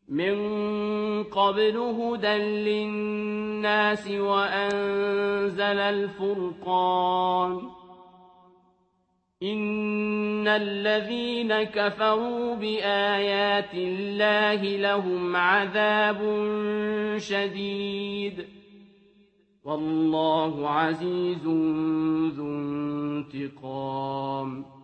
من قبل هدى للناس وأنزل الفرقان إن الذين كفروا بآيات الله لهم عذاب شديد والله عزيز ذو انتقام